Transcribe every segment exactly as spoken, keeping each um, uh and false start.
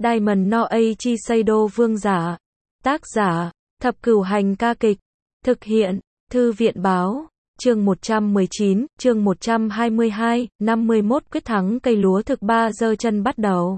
Diamond no Eiichi Seido vương giả. Tác giả, Thập Cửu Hành ca kịch. Thực hiện, Thư viện báo. Chương một trăm mười chín, chương một trăm hai mươi hai, năm mươi mốt quyết thắng cây lúa thực ba giơ chân bắt đầu.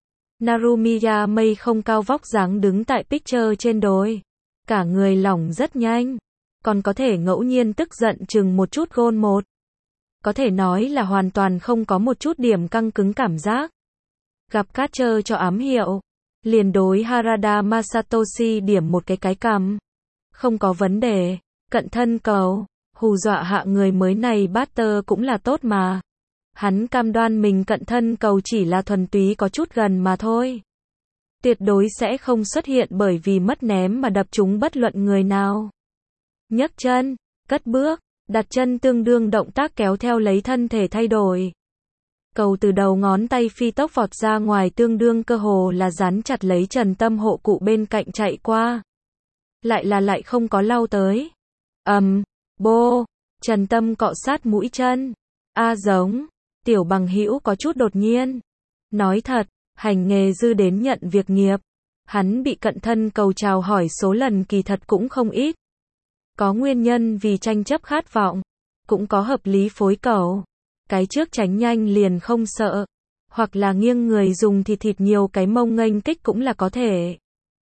Narumiya mây không cao vóc dáng đứng tại picture trên đồi. Cả người lỏng rất nhanh. Còn có thể ngẫu nhiên tức giận chừng một chút gôn một. Có thể nói là hoàn toàn không có một chút điểm căng cứng cảm giác. Gặp catcher cho ám hiệu. Liền đối Harada Masatoshi điểm một cái cái cằm. Không có vấn đề. Cận thân cầu. Hù dọa hạ người mới này batter cũng là tốt mà. Hắn cam đoan mình cận thân cầu chỉ là thuần túy có chút gần mà thôi. Tuyệt đối sẽ không xuất hiện bởi vì mất ném mà đập trúng bất luận người nào. Nhấc chân, cất bước, đặt chân tương đương động tác kéo theo lấy thân thể thay đổi. Cầu từ đầu ngón tay phi tốc vọt ra ngoài tương đương cơ hồ là dán chặt lấy Trần Tâm hộ cụ bên cạnh chạy qua. Lại là lại không có lau tới. Ầm, um, bô, Trần Tâm cọ sát mũi chân. A giống, tiểu bằng hữu có chút đột nhiên. Nói thật, hành nghề dư đến nhận việc nghiệp. Hắn bị cận thân cầu chào hỏi số lần kỳ thật cũng không ít. Có nguyên nhân vì tranh chấp khát vọng. Cũng có hợp lý phối cầu. Cái trước tránh nhanh liền không sợ. Hoặc là nghiêng người dùng thịt thịt nhiều cái mông nghênh kích cũng là có thể.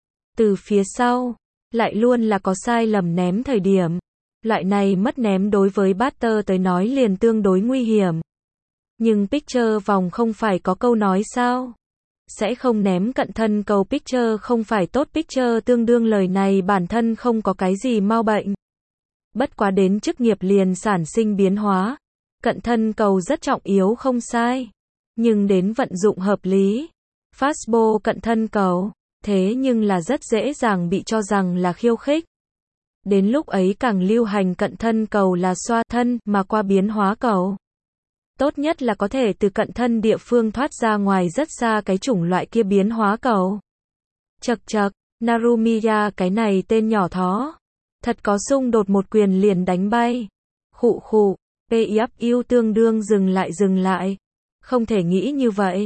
Từ phía sau, lại luôn là có sai lầm ném thời điểm. Loại này mất ném đối với batter tới nói liền tương đối nguy hiểm. Nhưng picture vòng không phải có câu nói sao? Sẽ không ném cận thân cầu picture không phải tốt picture tương đương lời này bản thân không có cái gì mau bệnh. Bất quá đến chức nghiệp liền sản sinh biến hóa. Cận thân cầu rất trọng yếu không sai. Nhưng đến vận dụng hợp lý. Fastball cận thân cầu. Thế nhưng là rất dễ dàng bị cho rằng là khiêu khích. Đến lúc ấy càng lưu hành cận thân cầu là xoa thân mà qua biến hóa cầu. Tốt nhất là có thể từ cận thân địa phương thoát ra ngoài rất xa cái chủng loại kia biến hóa cầu. Chậc chậc, Narumiya cái này tên nhỏ thó. Thật có xung đột một quyền liền đánh bay. Khụ khụ, pê ép u tương đương dừng lại dừng lại. Không thể nghĩ như vậy.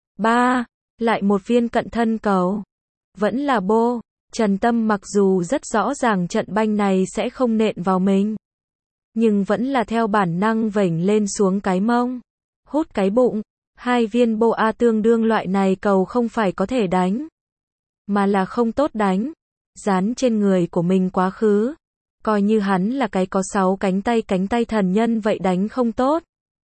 Ba, lại một viên cận thân cầu. Vẫn là bô. Trần Tâm mặc dù rất rõ ràng trận banh này sẽ không nện vào mình. Nhưng vẫn là theo bản năng vểnh lên xuống cái mông. Hút cái bụng. Hai viên bô A tương đương loại này cầu không phải có thể đánh. Mà là không tốt đánh. Dán trên người của mình quá khứ. Coi như hắn là cái có sáu cánh tay cánh tay thần nhân vậy đánh không tốt.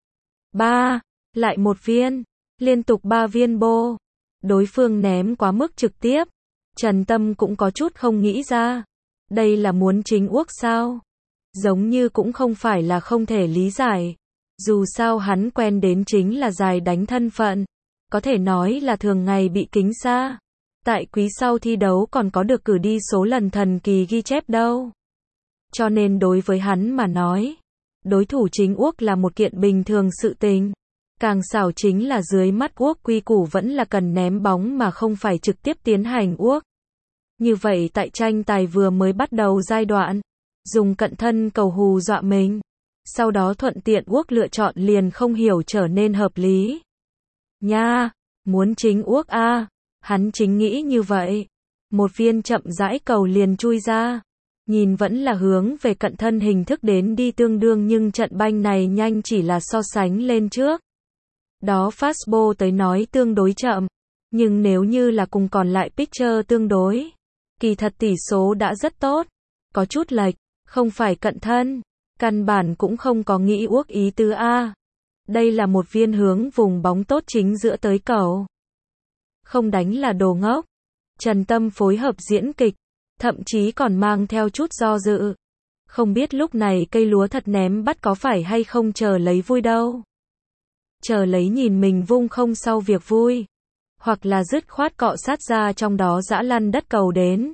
Ba. Lại một viên. Liên tục ba viên bô. Đối phương ném quá mức trực tiếp. Trần Tâm cũng có chút không nghĩ ra. Đây là muốn chính uốc sao? Giống như cũng không phải là không thể lý giải. Dù sao hắn quen đến chính là dài đánh thân phận. Có thể nói là thường ngày bị kính xa. Tại quý sau thi đấu còn có được cử đi số lần thần kỳ ghi chép đâu. Cho nên đối với hắn mà nói, đối thủ chính uốc là một kiện bình thường sự tình. Càng xảo chính là dưới mắt uốc quy củ vẫn là cần ném bóng mà không phải trực tiếp tiến hành uốc. Như vậy tại tranh tài vừa mới bắt đầu giai đoạn, dùng cận thân cầu hù dọa mình. Sau đó thuận tiện uốc lựa chọn liền không hiểu trở nên hợp lý. Nha, muốn chính uốc a, hắn chính nghĩ như vậy. Một viên chậm rãi cầu liền chui ra. Nhìn vẫn là hướng về cận thân hình thức đến đi tương đương nhưng trận banh này nhanh chỉ là so sánh lên trước. Đó fastball tới nói tương đối chậm. Nhưng nếu như là cùng còn lại pitcher tương đối. Kỳ thật tỷ số đã rất tốt. Có chút lệch, không phải cận thân. Căn bản cũng không có nghĩ uốc ý tứ A. Đây là một viên hướng vùng bóng tốt chính giữa tới cầu. Không đánh là đồ ngốc. Trần Tâm phối hợp diễn kịch. Thậm chí còn mang theo chút do dự. Không biết lúc này cây lúa thật ném bắt có phải hay không chờ lấy vui đâu. Chờ lấy nhìn mình vung không sau việc vui. Hoặc là dứt khoát cọ sát ra trong đó dã lăn đất cầu đến.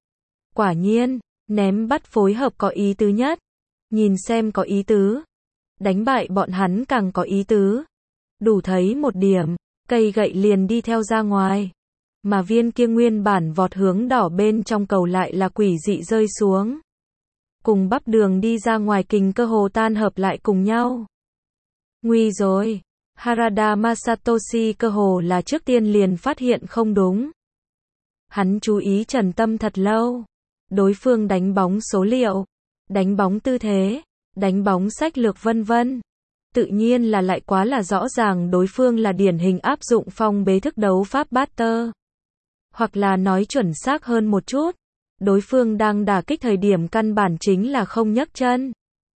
Quả nhiên, ném bắt phối hợp có ý tứ nhất. Nhìn xem có ý tứ. Đánh bại bọn hắn càng có ý tứ. Đủ thấy một điểm, cây gậy liền đi theo ra ngoài. Mà viên kia nguyên bản vọt hướng đỏ bên trong cầu lại là quỷ dị rơi xuống. Cùng bắp đường đi ra ngoài kình cơ hồ tan hợp lại cùng nhau. Nguy rồi. Harada Masatoshi cơ hồ là trước tiên liền phát hiện không đúng. Hắn chú ý Trần Tâm thật lâu. Đối phương đánh bóng số liệu, đánh bóng tư thế, đánh bóng sách lược vân vân. Tự nhiên là lại quá là rõ ràng đối phương là điển hình áp dụng phong bế thức đấu pháp Butter. Hoặc là nói chuẩn xác hơn một chút, đối phương đang đả kích thời điểm căn bản chính là không nhấc chân.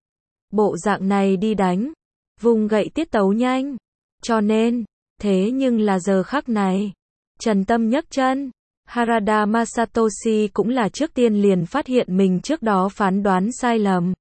Bộ dạng này đi đánh, vùng gậy tiết tấu nhanh. Cho nên, thế nhưng là giờ khắc này, Trần Tâm nhấc chân. Harada Masatoshi cũng là trước tiên liền phát hiện mình trước đó phán đoán sai lầm.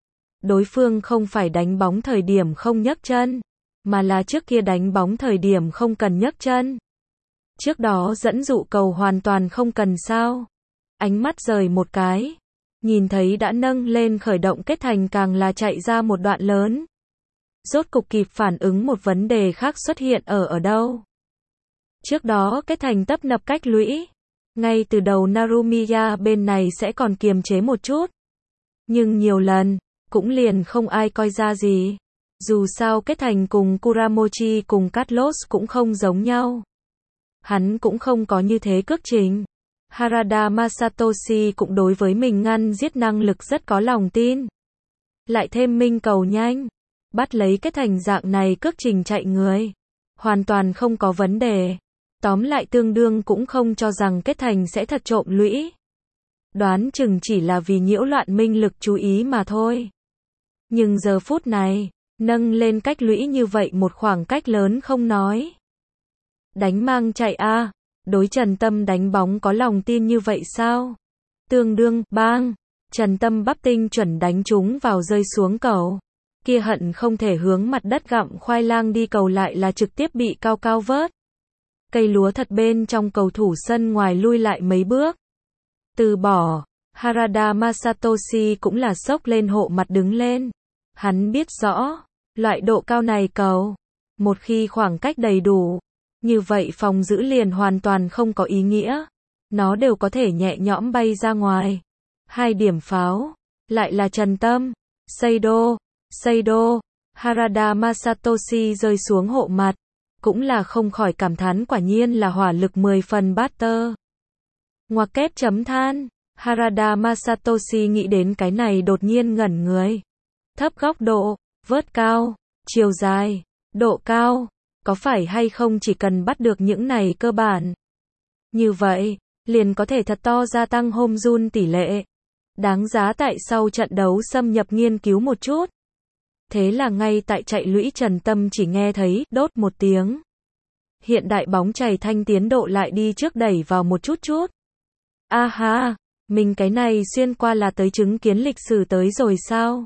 Đối phương không phải đánh bóng thời điểm không nhấc chân, mà là trước kia đánh bóng thời điểm không cần nhấc chân. Trước đó dẫn dụ cầu hoàn toàn không cần sao. Ánh mắt rời một cái, nhìn thấy đã nâng lên khởi động Kết Thành càng là chạy ra một đoạn lớn. Rốt cục kịp phản ứng một vấn đề khác xuất hiện ở ở đâu. Trước đó Kết Thành tấp nập cách lũy, ngay từ đầu Narumiya bên này sẽ còn kiềm chế một chút. Nhưng nhiều lần, cũng liền không ai coi ra gì. Dù sao Kết Thành cùng Kuramochi cùng Carlos cũng không giống nhau. Hắn cũng không có như thế cước trình. Harada Masatoshi cũng đối với mình ngăn giết năng lực rất có lòng tin. Lại thêm minh cầu nhanh, bắt lấy Kết Thành dạng này cước trình chạy người, hoàn toàn không có vấn đề. Tóm lại tương đương cũng không cho rằng Kết Thành sẽ thật trộm lũy. Đoán chừng chỉ là vì nhiễu loạn minh lực chú ý mà thôi. Nhưng giờ phút này, nâng lên cách lũy như vậy một khoảng cách lớn không nói. Đánh mang chạy a, đối Trần Tâm đánh bóng có lòng tin như vậy sao? Tương đương, bang, Trần Tâm bắp tinh chuẩn đánh trúng vào rơi xuống cầu. Kia hận không thể hướng mặt đất gặm khoai lang đi cầu lại là trực tiếp bị cao cao vớt. Cây lúa thật bên trong cầu thủ sân ngoài lui lại mấy bước. Từ bỏ, Harada Masatoshi cũng là sốc lên hộ mặt đứng lên. Hắn biết rõ, loại độ cao này cầu, một khi khoảng cách đầy đủ, như vậy phòng giữ liền hoàn toàn không có ý nghĩa. Nó đều có thể nhẹ nhõm bay ra ngoài. Hai điểm pháo, lại là Trần Tâm, Seido, Seido, Harada Masatoshi rơi xuống hộ mặt. Cũng là không khỏi cảm thán quả nhiên là hỏa lực mười phần Butter. Ngoặc kép chấm than, Harada Masatoshi nghĩ đến cái này đột nhiên ngẩn người. Thấp góc độ, vớt cao, chiều dài, độ cao, có phải hay không chỉ cần bắt được những này cơ bản. Như vậy, liền có thể thật to gia tăng home run tỷ lệ. Đáng giá tại sau trận đấu xâm nhập nghiên cứu một chút. Thế là ngay tại chạy lũy Trần Tâm chỉ nghe thấy đốt một tiếng. Hiện đại bóng chày thanh tiến độ lại đi trước đẩy vào một chút chút. A ha, mình cái này xuyên qua là tới chứng kiến lịch sử tới rồi sao?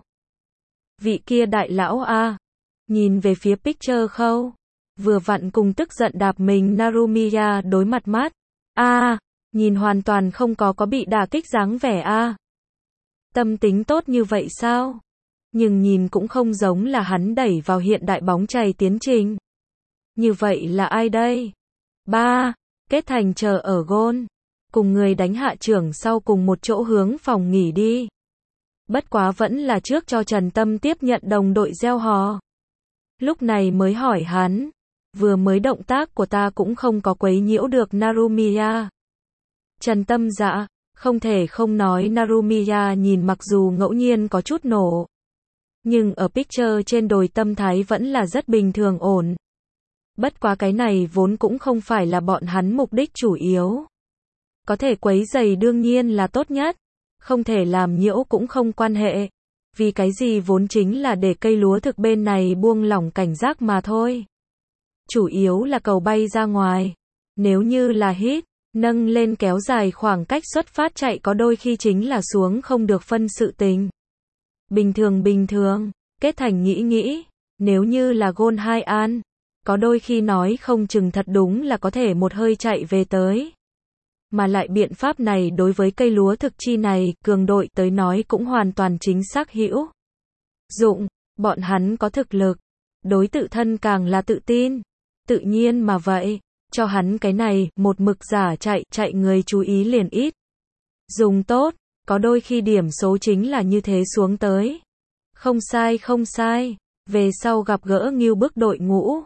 Vị kia đại lão a, nhìn về phía picture khâu, vừa vặn cùng tức giận đạp mình Narumiya đối mặt mắt. A, nhìn hoàn toàn không có có bị đả kích dáng vẻ a. Tâm tính tốt như vậy sao? Nhưng nhìn cũng không giống là hắn đẩy vào hiện đại bóng chày tiến trình. Như vậy là ai đây? Ba, Kết Thành chờ ở gôn, cùng người đánh hạ trưởng sau cùng một chỗ hướng phòng nghỉ đi. Bất quá vẫn là trước cho Trần Tâm tiếp nhận đồng đội gieo hò. Lúc này mới hỏi hắn, vừa mới động tác của ta cũng không có quấy nhiễu được Narumiya. Trần Tâm dạ, không thể không nói Narumiya nhìn mặc dù ngẫu nhiên có chút nổ. Nhưng ở picture trên đồi tâm thái vẫn là rất bình thường ổn. Bất quá cái này vốn cũng không phải là bọn hắn mục đích chủ yếu. Có thể quấy giày đương nhiên là tốt nhất. Không thể làm nhiễu cũng không quan hệ. Vì cái gì vốn chính là để cây lúa thực bên này buông lỏng cảnh giác mà thôi. Chủ yếu là cầu bay ra ngoài. Nếu như là hit, nâng lên kéo dài khoảng cách xuất phát chạy có đôi khi chính là xuống không được phân sự tình. Bình thường bình thường, Kết Thành nghĩ nghĩ, nếu như là gôn hai an, có đôi khi nói không chừng thật đúng là có thể một hơi chạy về tới. Mà lại biện pháp này đối với cây lúa thực chi này, cường đội tới nói cũng hoàn toàn chính xác hữu dụng, bọn hắn có thực lực, đối tự thân càng là tự tin, tự nhiên mà vậy, cho hắn cái này, một mực giả chạy, chạy người chú ý liền ít. Dùng tốt, có đôi khi điểm số chính là như thế xuống tới. Không sai không sai, về sau gặp gỡ Ngưu Bức đội ngũ,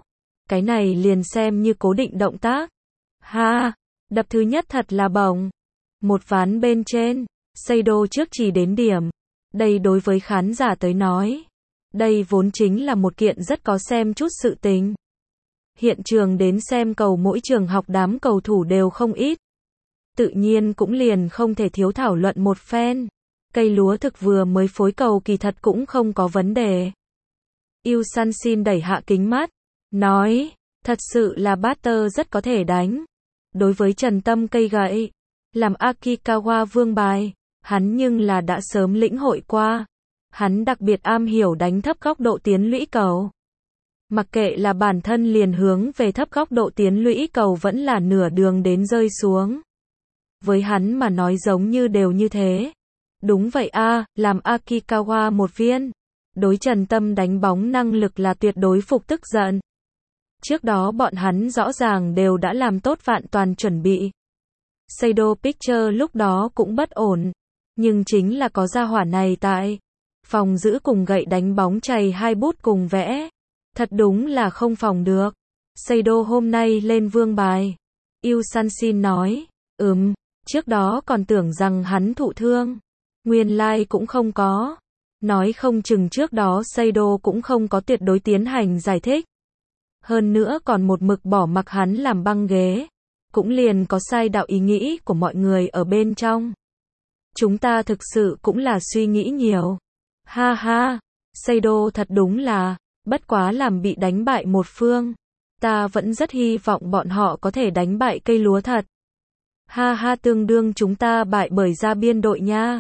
Cái này liền xem như cố định động tác. Ha, đập thứ nhất thật là bổng. Một ván bên trên, Seido trước chỉ đến điểm. Đây đối với khán giả tới nói, đây vốn chính là một kiện rất có xem chút sự tình. Hiện trường đến xem cầu mỗi trường học đám cầu thủ đều không ít. Tự nhiên cũng liền không thể thiếu thảo luận một phen. Cây lúa thực vừa mới phối cầu kỳ thật cũng không có vấn đề. Yu Sanshin đẩy hạ kính mắt, nói, thật sự là batter rất có thể đánh. Đối với Trần Tâm cây gậy, làm Akikawa vương bài, hắn nhưng là đã sớm lĩnh hội qua. Hắn đặc biệt am hiểu đánh thấp góc độ tiến lũy cầu. Mặc kệ là bản thân liền hướng về thấp góc độ tiến lũy cầu vẫn là nửa đường đến rơi xuống. Với hắn mà nói giống như đều như thế. Đúng vậy a, làm Akikawa một viên. Đối Trần Tâm đánh bóng năng lực là tuyệt đối phục tức giận. Trước đó bọn hắn rõ ràng đều đã làm tốt vạn toàn chuẩn bị. Seido Picture lúc đó cũng bất ổn. Nhưng chính là có gia hỏa này tại. Phòng giữ cùng gậy đánh bóng chày hai bút cùng vẽ. Thật đúng là không phòng được. Seido hôm nay lên vương bài. Yu Sanshin nói, ừm, trước đó còn tưởng rằng hắn thụ thương. Nguyên lai like cũng không có. Nói không chừng trước đó Seido cũng không có tuyệt đối tiến hành giải thích. Hơn nữa còn một mực bỏ mặc hắn làm băng ghế. Cũng liền có sai đạo ý nghĩ của mọi người ở bên trong. Chúng ta thực sự cũng là suy nghĩ nhiều. Ha ha, Seido thật đúng là, bất quá làm bị đánh bại một phương. Ta vẫn rất hy vọng bọn họ có thể đánh bại cây lúa thật. Ha ha, tương đương chúng ta bại bởi gia biên đội nha.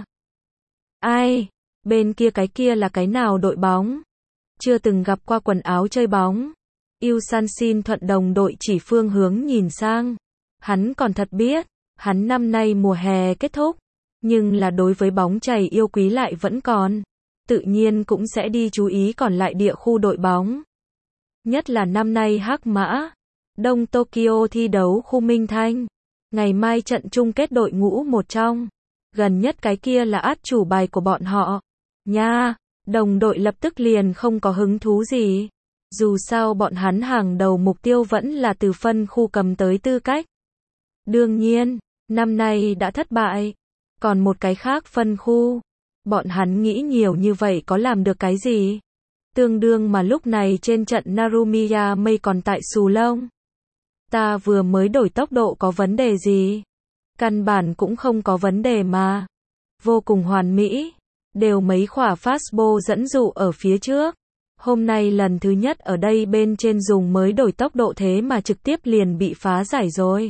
Ai, bên kia cái kia là cái nào đội bóng? Chưa từng gặp qua quần áo chơi bóng. Yu Sanshin thuận đồng đội chỉ phương hướng nhìn sang. Hắn còn thật biết, hắn năm nay mùa hè kết thúc. Nhưng là đối với bóng chày yêu quý lại vẫn còn. Tự nhiên cũng sẽ đi chú ý còn lại địa khu đội bóng. Nhất là năm nay Hắc Mã, Đông Tokyo thi đấu khu Minh Thanh. Ngày mai trận chung kết đội ngũ một trong. Gần nhất cái kia là át chủ bài của bọn họ. Nha, đồng đội lập tức liền không có hứng thú gì. Dù sao bọn hắn hàng đầu mục tiêu vẫn là từ phân khu cầm tới tư cách. Đương nhiên, năm nay đã thất bại. Còn một cái khác phân khu. Bọn hắn nghĩ nhiều như vậy có làm được cái gì? Tương đương mà lúc này trên trận Narumiya Mei còn tại xù lông. Ta vừa mới đổi tốc độ có vấn đề gì? Căn bản cũng không có vấn đề mà. Vô cùng hoàn mỹ. Đều mấy khỏa fastball dẫn dụ ở phía trước. Hôm nay lần thứ nhất ở đây bên trên dùng mới đổi tốc độ thế mà trực tiếp liền bị phá giải rồi.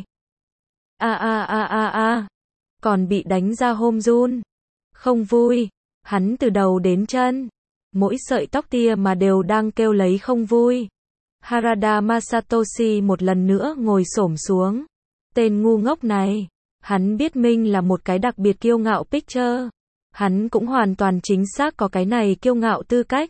A a a a a. Còn bị đánh ra home run. Không vui. Hắn từ đầu đến chân. Mỗi sợi tóc tia mà đều đang kêu lấy không vui. Harada Masatoshi một lần nữa ngồi xổm xuống. Tên ngu ngốc này. Hắn biết mình là một cái đặc biệt kiêu ngạo pitcher. Hắn cũng hoàn toàn chính xác có cái này kiêu ngạo tư cách.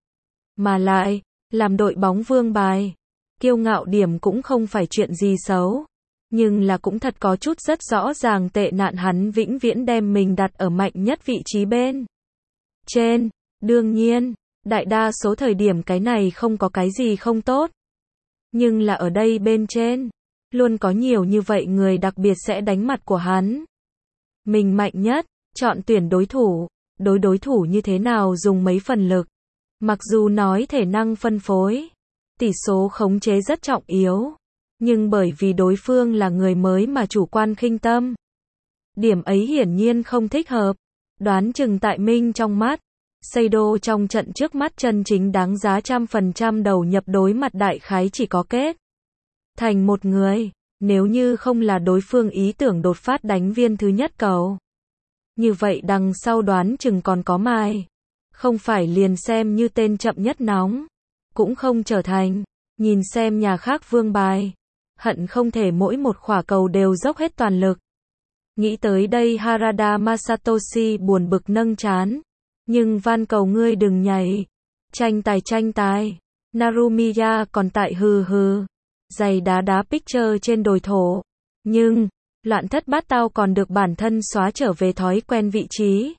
Mà lại, làm đội bóng vương bài. Kiêu ngạo điểm cũng không phải chuyện gì xấu. Nhưng là cũng thật có chút rất rõ ràng tệ nạn hắn vĩnh viễn đem mình đặt ở mạnh nhất vị trí bên trên. Đương nhiên, đại đa số thời điểm cái này không có cái gì không tốt. Nhưng là ở đây bên trên, luôn có nhiều như vậy người đặc biệt sẽ đánh mặt của hắn. Mình mạnh nhất, chọn tuyển đối thủ, đối đối thủ như thế nào dùng mấy phần lực. Mặc dù nói thể năng phân phối, tỷ số khống chế rất trọng yếu. Nhưng bởi vì đối phương là người mới mà chủ quan khinh tâm. Điểm ấy hiển nhiên không thích hợp. Đoán chừng tại Minh trong mắt, Seido trong trận trước mắt chân chính đáng giá trăm phần trăm đầu nhập đối mặt đại khái chỉ có kết thành một người. Nếu như không là đối phương ý tưởng đột phát đánh viên thứ nhất cầu. Như vậy đằng sau đoán chừng còn có mai. Không phải liền xem như tên chậm nhất nóng. Cũng không trở thành. Nhìn xem nhà khác vương bài. Hận không thể mỗi một khỏa cầu đều dốc hết toàn lực. Nghĩ tới đây Harada Masatoshi buồn bực nâng trán. Nhưng van cầu ngươi đừng nhảy. Tranh tài tranh tài. Narumiya còn tại hừ hừ. Giày đá đá pitcher trên đồi thổ. Nhưng, loạn thất bát tao còn được bản thân xóa trở về thói quen vị trí.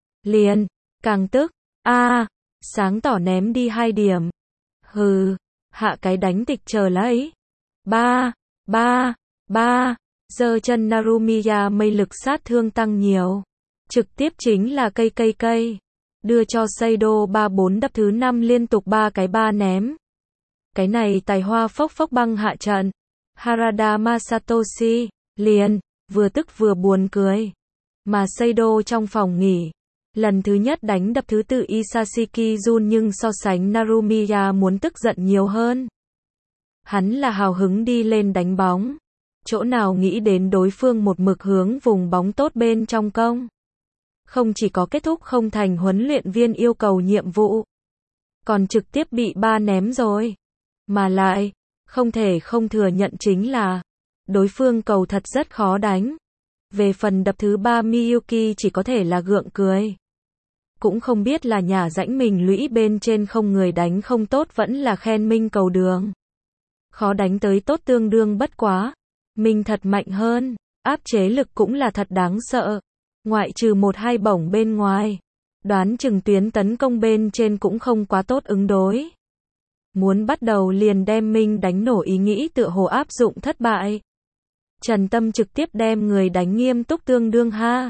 Liền, càng tức, a sáng tỏ ném đi hai điểm. Hừ, hạ cái đánh tịch chờ lấy. Ba, ba, ba, giơ chân Narumiya mây lực sát thương tăng nhiều. Trực tiếp chính là cây cây cây. Đưa cho Seido ba bốn đập thứ năm liên tục ba cái ba ném. Cái này tài hoa phốc phốc băng hạ trận. Harada Masatoshi, liền, vừa tức vừa buồn cười. Mà Seido trong phòng nghỉ. Lần thứ nhất đánh đập thứ tự Isashiki Jun nhưng so sánh Narumiya muốn tức giận nhiều hơn. Hắn là hào hứng đi lên đánh bóng. Chỗ nào nghĩ đến đối phương một mực hướng vùng bóng tốt bên trong công. Không chỉ có kết thúc không thành huấn luyện viên yêu cầu nhiệm vụ. Còn trực tiếp bị ba ném rồi. Mà lại, không thể không thừa nhận chính là đối phương cầu thật rất khó đánh. Về phần đập thứ ba Miyuki chỉ có thể là gượng cười. Cũng không biết là nhà rãnh mình lũy bên trên không người đánh không tốt vẫn là khen Minh cầu đường. Khó đánh tới tốt tương đương bất quá. Mình thật mạnh hơn, áp chế lực cũng là thật đáng sợ. Ngoại trừ một hai bổng bên ngoài. Đoán chừng tuyến tấn công bên trên cũng không quá tốt ứng đối. Muốn bắt đầu liền đem Minh đánh nổ ý nghĩ tựa hồ áp dụng thất bại. Trần Tâm trực tiếp đem người đánh nghiêm túc tương đương ha.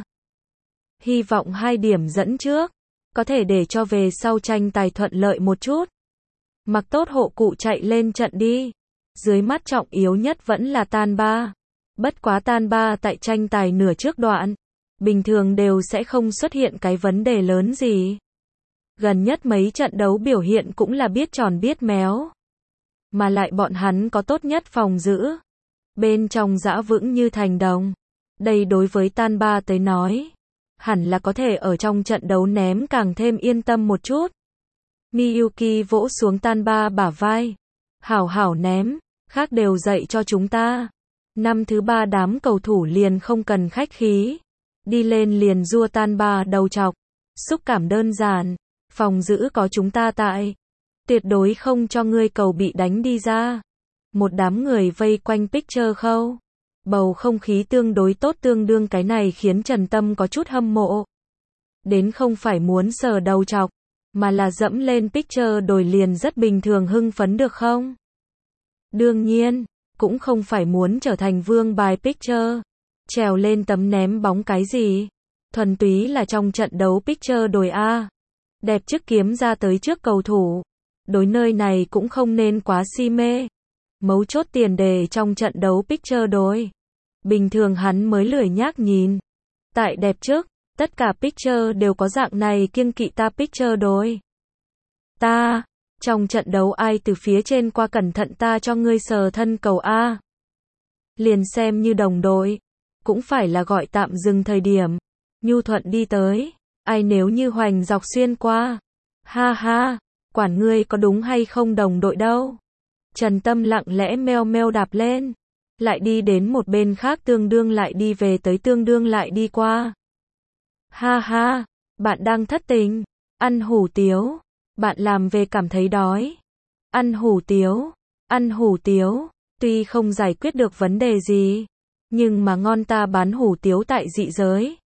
Hy vọng hai điểm dẫn trước. Có thể để cho về sau tranh tài thuận lợi một chút. Mặc tốt hộ cụ chạy lên trận đi. Dưới mắt trọng yếu nhất vẫn là tan ba. Bất quá tan ba tại tranh tài nửa trước đoạn. Bình thường đều sẽ không xuất hiện cái vấn đề lớn gì. Gần nhất mấy trận đấu biểu hiện cũng là biết tròn biết méo. Mà lại bọn hắn có tốt nhất phòng giữ. Bên trong dã vững như thành đồng. Đây đối với tan ba tới nói. Hẳn là có thể ở trong trận đấu ném càng thêm yên tâm một chút. Miyuki vỗ xuống tan ba bả vai. Hảo hảo ném. Khác đều dạy cho chúng ta. Năm thứ ba đám cầu thủ liền không cần khách khí. Đi lên liền rua tan ba đầu chọc. Xúc cảm đơn giản. Phòng giữ có chúng ta tại. Tuyệt đối không cho ngươi cầu bị đánh đi ra. Một đám người vây quanh picture khâu. Bầu không khí tương đối tốt tương đương cái này khiến Trần Tâm có chút hâm mộ. Đến không phải muốn sờ đầu chọc. Mà là dẫm lên picture đồi liền rất bình thường hưng phấn được không? Đương nhiên, cũng không phải muốn trở thành vương bài picture. Trèo lên tấm ném bóng cái gì. Thuần túy là trong trận đấu picture đồi A. Đẹp chiếc kiếm ra tới trước cầu thủ. Đối nơi này cũng không nên quá si mê. Mấu chốt tiền đề trong trận đấu picture đồi. Bình thường hắn mới lười nhác nhìn. Tại đẹp trước, tất cả picture đều có dạng này kiêng kỵ ta picture đồi. Ta, trong trận đấu ai từ phía trên qua cẩn thận ta cho ngươi sờ thân cầu A. Liền xem như đồng đội. Cũng phải là gọi tạm dừng thời điểm. Nhu thuận đi tới. Ai nếu như hoành dọc xuyên qua. Ha ha, quản ngươi có đúng hay không đồng đội đâu. Trần Tâm lặng lẽ meo meo đạp lên. Lại đi đến một bên khác tương đương lại đi về tới tương đương lại đi qua. Ha ha, bạn đang thất tình. Ăn hủ tiếu. Bạn làm về cảm thấy đói. Ăn hủ tiếu. Ăn hủ tiếu. Tuy không giải quyết được vấn đề gì. Nhưng mà ngon ta bán hủ tiếu tại dị giới.